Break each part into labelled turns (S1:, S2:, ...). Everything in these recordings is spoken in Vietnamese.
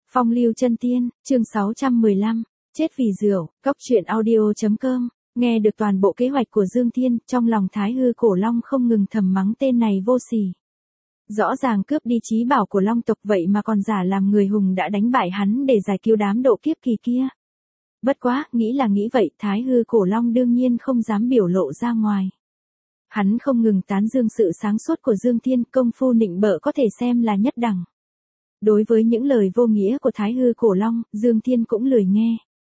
S1: Phong lưu chân tiên, chương 615, chết vì rượu, cóc truyện audio.com, nghe được toàn bộ kế hoạch của Dương Thiên, trong lòng Thái Hư Cổ Long không ngừng thầm mắng tên này vô sỉ. Rõ ràng cướp đi trí bảo của Long tộc vậy mà còn giả làm người hùng đã đánh bại hắn để giải cứu đám độ kiếp kỳ kia. Bất quá, nghĩ là nghĩ vậy, Thái Hư Cổ Long đương nhiên không dám biểu lộ ra ngoài. Hắn không ngừng tán dương sự sáng suốt của Dương Thiên, công phu nịnh bợ có thể xem là nhất đẳng. Đối với những lời vô nghĩa của Thái Hư Cổ Long, Dương Thiên cũng lười nghe.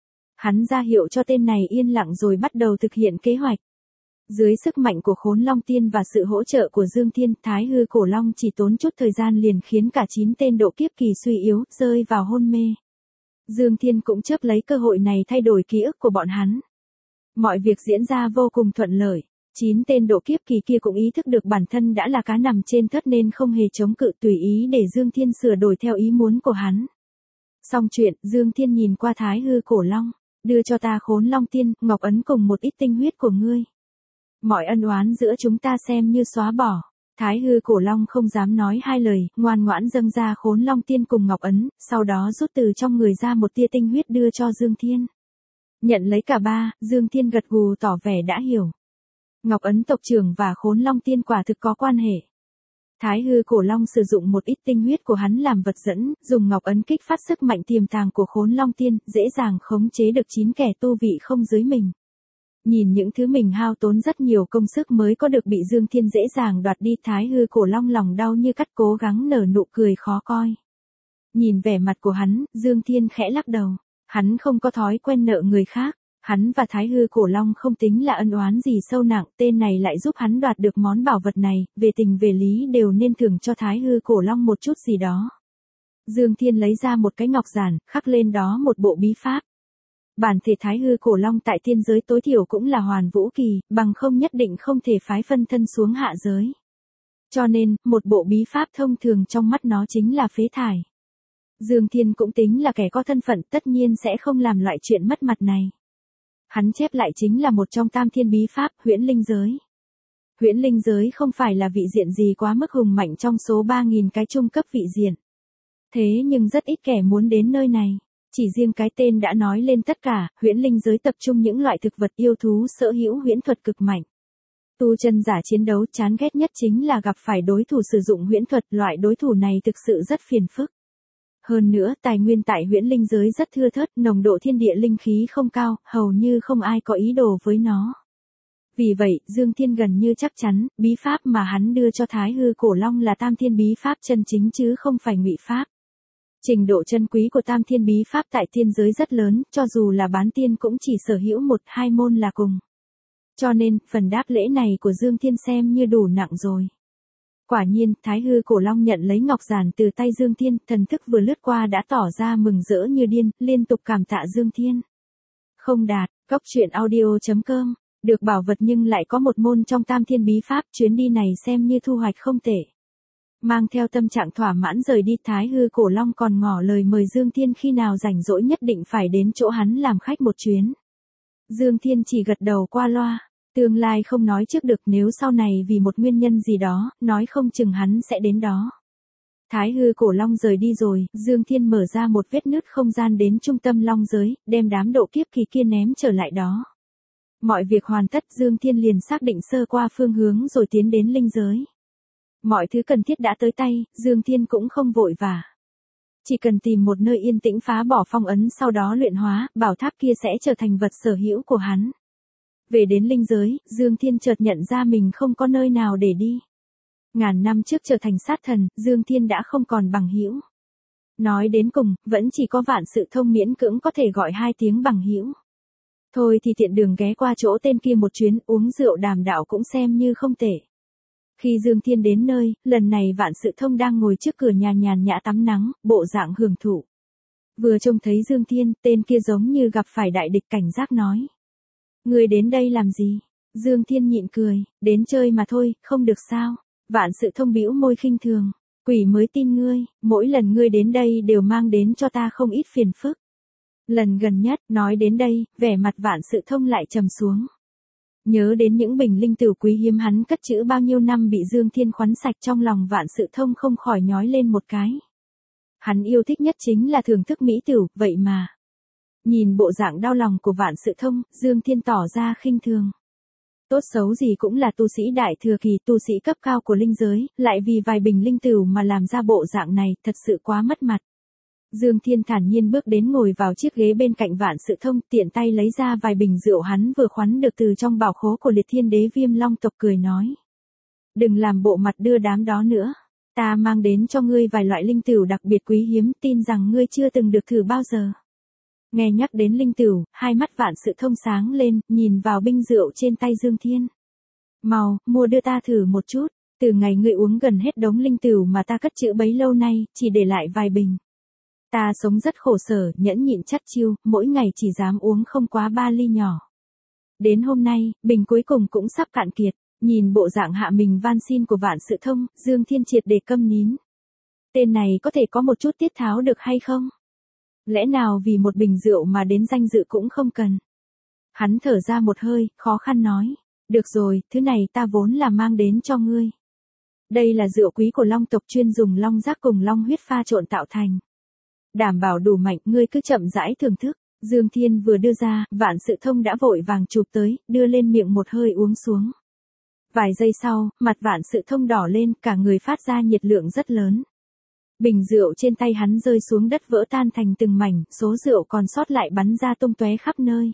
S1: Hắn ra hiệu cho tên này yên lặng rồi bắt đầu thực hiện kế hoạch. Dưới sức mạnh của Khốn Long Tiên và sự hỗ trợ của Dương Thiên, Thái Hư Cổ Long chỉ tốn chút thời gian liền khiến cả 9 tên độ kiếp kỳ suy yếu, rơi vào hôn mê. Dương Thiên cũng chớp lấy cơ hội này thay đổi ký ức của bọn hắn. Mọi việc diễn ra vô cùng thuận lợi. 9 tên độ kiếp kỳ kia cũng ý thức được bản thân đã là cá nằm trên thớt nên không hề chống cự, tùy ý để Dương Thiên sửa đổi theo ý muốn của hắn. Xong chuyện, Dương Thiên nhìn qua Thái Hư Cổ Long, đưa cho ta Khốn Long Tiên, ngọc ấn cùng một ít tinh huyết của ngươi. Mọi ân oán giữa chúng ta xem như xóa bỏ. Thái Hư Cổ Long không dám nói hai lời, ngoan ngoãn dâng ra Khốn Long Tiên cùng ngọc ấn, sau đó rút từ trong người ra một tia tinh huyết đưa cho Dương Thiên. Nhận lấy cả ba, Dương Thiên gật gù tỏ vẻ đã hiểu. Ngọc ấn tộc trưởng và Khốn Long Tiên quả thực có quan hệ. Thái Hư Cổ Long sử dụng một ít tinh huyết của hắn làm vật dẫn, dùng ngọc ấn kích phát sức mạnh tiềm tàng của Khốn Long Tiên, dễ dàng khống chế được 9 kẻ tu vị không dưới mình. Nhìn những thứ mình hao tốn rất nhiều công sức mới có được bị Dương Thiên dễ dàng đoạt đi, Thái Hư Cổ Long lòng đau như cắt, cố gắng nở nụ cười khó coi. Nhìn vẻ mặt của hắn, Dương Thiên khẽ lắc đầu. Hắn không có thói quen nợ người khác. Hắn và Thái Hư Cổ Long không tính là ân oán gì sâu nặng, tên này lại giúp hắn đoạt được món bảo vật này, về tình về lý đều nên thưởng cho Thái Hư Cổ Long một chút gì đó. Dương Thiên lấy ra một cái ngọc giản, khắc lên đó một bộ bí pháp. Bản thể Thái Hư Cổ Long tại thiên giới tối thiểu cũng là hoàn vũ kỳ, bằng không nhất định không thể phái phân thân xuống hạ giới. Cho nên, một bộ bí pháp thông thường trong mắt nó chính là phế thải. Dương Thiên cũng tính là kẻ có thân phận, tất nhiên sẽ không làm loại chuyện mất mặt này. Hắn chép lại chính là một trong tam thiên bí pháp, huyễn linh giới. Huyễn linh giới không phải là vị diện gì quá mức hùng mạnh trong số 3.000 cái trung cấp vị diện. Thế nhưng rất ít kẻ muốn đến nơi này. Chỉ riêng cái tên đã nói lên tất cả, huyễn linh giới tập trung những loại thực vật yêu thú sở hữu huyễn thuật cực mạnh. Tu chân giả chiến đấu chán ghét nhất chính là gặp phải đối thủ sử dụng huyễn thuật, loại đối thủ này thực sự rất phiền phức. Hơn nữa, tài nguyên tại huyễn linh giới rất thưa thớt, nồng độ thiên địa linh khí không cao, hầu như không ai có ý đồ với nó. Vì vậy, Dương Thiên gần như chắc chắn, bí pháp mà hắn đưa cho Thái Hư Cổ Long là tam thiên bí pháp chân chính chứ không phải ngụy pháp. Trình độ chân quý của tam thiên bí pháp tại thiên giới rất lớn, cho dù là bán tiên cũng chỉ sở hữu 1-2 môn là cùng. Cho nên, phần đáp lễ này của Dương Thiên xem như đủ nặng rồi. Quả nhiên, Thái Hư Cổ Long nhận lấy ngọc giản từ tay Dương Thiên, thần thức vừa lướt qua đã tỏ ra mừng rỡ như điên, liên tục cảm tạ Dương Thiên. Không đạt, cóc truyện audio.com, được bảo vật nhưng lại có một môn trong tam thiên bí pháp, chuyến đi này xem như thu hoạch không tệ. Mang theo tâm trạng thỏa mãn rời đi, Thái Hư Cổ Long còn ngỏ lời mời Dương Thiên khi nào rảnh rỗi nhất định phải đến chỗ hắn làm khách một chuyến. Dương Thiên chỉ gật đầu qua loa. Tương lai không nói trước được, nếu sau này vì một nguyên nhân gì đó, nói không chừng hắn sẽ đến đó. Thái Hư Cổ Long rời đi rồi, Dương Thiên mở ra một vết nứt không gian đến trung tâm long giới, đem đám độ kiếp kỳ kia ném trở lại đó. Mọi việc hoàn tất, Dương Thiên liền xác định sơ qua phương hướng rồi tiến đến linh giới. Mọi thứ cần thiết đã tới tay, Dương Thiên cũng không vội vã. Chỉ cần tìm một nơi yên tĩnh phá bỏ phong ấn, sau đó luyện hóa, bảo tháp kia sẽ trở thành vật sở hữu của hắn. Về đến linh giới, Dương Thiên chợt nhận ra mình không có nơi nào để đi. Ngàn năm trước trở thành sát thần, Dương Thiên đã không còn bằng hữu. Nói đến cùng, vẫn chỉ có Vạn Sự Thông miễn cưỡng có thể gọi 2 tiếng bằng hữu. Thôi thì tiện đường ghé qua chỗ tên kia một chuyến, uống rượu đàm đạo cũng xem như không tệ. Khi Dương Thiên đến nơi, lần này Vạn Sự Thông đang ngồi trước cửa nhà nhàn nhã tắm nắng, bộ dạng hưởng thụ. Vừa trông thấy Dương Thiên, tên kia giống như gặp phải đại địch, cảnh giác nói. Ngươi đến đây làm gì? Dương Thiên nhịn cười, đến chơi mà thôi, không được sao? Vạn Sự Thông bĩu môi khinh thường, quỷ mới tin ngươi, mỗi lần ngươi đến đây đều mang đến cho ta không ít phiền phức. Lần gần nhất, nói đến đây, vẻ mặt Vạn Sự Thông lại trầm xuống. Nhớ đến những bình linh tử quý hiếm hắn cất trữ bao nhiêu năm bị Dương Thiên khoắn sạch, trong lòng Vạn Sự Thông không khỏi nhói lên một cái. Hắn yêu thích nhất chính là thưởng thức mỹ tửu, vậy mà. Nhìn bộ dạng đau lòng của Vạn Sự Thông, Dương Thiên tỏ ra khinh thường. Tốt xấu gì cũng là tu sĩ đại thừa kỳ, tu sĩ cấp cao của linh giới, lại vì vài bình linh tửu mà làm ra bộ dạng này, thật sự quá mất mặt. Dương Thiên thản nhiên bước đến ngồi vào chiếc ghế bên cạnh Vạn Sự Thông, tiện tay lấy ra vài bình rượu hắn vừa khoắn được từ trong bảo khố của Liệt Thiên Đế Viêm Long tộc, cười nói. Đừng làm bộ mặt đưa đám đó nữa. Ta mang đến cho ngươi vài loại linh tửu đặc biệt quý hiếm, tin rằng ngươi chưa từng được thử bao giờ. Nghe nhắc đến linh tửu, hai mắt Vạn Sự Thông sáng lên, nhìn vào binh rượu trên tay Dương Thiên. Mau, mua đưa ta thử một chút, từ ngày ngươi uống gần hết đống linh tửu mà ta cất trữ bấy lâu nay, chỉ để lại vài bình. Ta sống rất khổ sở, nhẫn nhịn chắt chiu, mỗi ngày chỉ dám uống không quá 3 ly nhỏ. Đến hôm nay, bình cuối cùng cũng sắp cạn kiệt, nhìn bộ dạng hạ mình van xin của Vạn Sự Thông, Dương Thiên triệt để câm nín. Tên này có thể có một chút tiết tháo được hay không? Lẽ nào vì một bình rượu mà đến danh dự cũng không cần? Hắn thở ra một hơi, khó khăn nói. Được rồi, thứ này ta vốn là mang đến cho ngươi. Đây là rượu quý của Long tộc, chuyên dùng long giác cùng long huyết pha trộn tạo thành. Đảm bảo đủ mạnh, ngươi cứ chậm rãi thưởng thức. Dương Thiên vừa đưa ra, Vạn Sự Thông đã vội vàng chụp tới, đưa lên miệng một hơi uống xuống. Vài giây sau, mặt Vạn Sự Thông đỏ lên, cả người phát ra nhiệt lượng rất lớn. Bình rượu trên tay hắn rơi xuống đất vỡ tan thành từng mảnh, số rượu còn sót lại bắn ra tung tóe khắp nơi.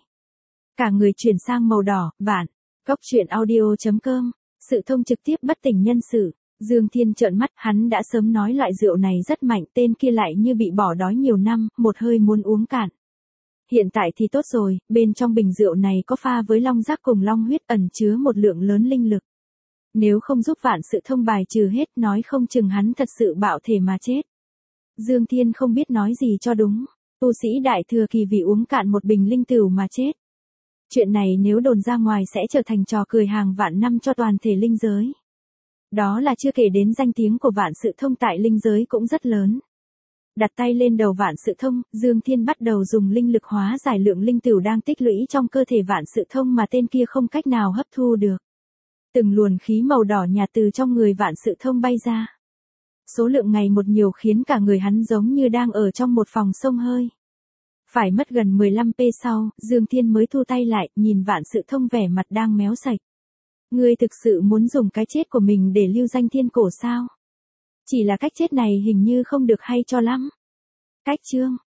S1: Cả người chuyển sang màu đỏ. Vạn. Cốc truyện audio.com. Sự Thông trực tiếp bất tỉnh nhân sự. Dương Thiên trợn mắt, hắn đã sớm nói loại rượu này rất mạnh, tên kia lại như bị bỏ đói nhiều năm, một hơi muốn uống cạn. Hiện tại thì tốt rồi, bên trong bình rượu này có pha với long giác cùng long huyết, ẩn chứa một lượng lớn linh lực. Nếu không giúp Vạn Sự Thông bài trừ hết, nói không chừng hắn thật sự bạo thể mà chết. Dương Thiên không biết nói gì cho đúng. Tu sĩ đại thừa kỳ vì uống cạn một bình linh tửu mà chết. Chuyện này nếu đồn ra ngoài sẽ trở thành trò cười hàng vạn năm cho toàn thể linh giới. Đó là chưa kể đến danh tiếng của Vạn Sự Thông tại linh giới cũng rất lớn. Đặt tay lên đầu Vạn Sự Thông, Dương Thiên bắt đầu dùng linh lực hóa giải lượng linh tửu đang tích lũy trong cơ thể Vạn Sự Thông mà tên kia không cách nào hấp thu được. Từng luồn khí màu đỏ nhạt từ trong người Vạn Sự Thông bay ra. Số lượng ngày một nhiều khiến cả người hắn giống như đang ở trong một phòng xông hơi. Phải mất gần 15p sau, Dương Thiên mới thu tay lại, nhìn Vạn Sự Thông vẻ mặt đang méo sạch. Ngươi thực sự muốn dùng cái chết của mình để lưu danh thiên cổ sao? Chỉ là cách chết này hình như không được hay cho lắm. Cách chương.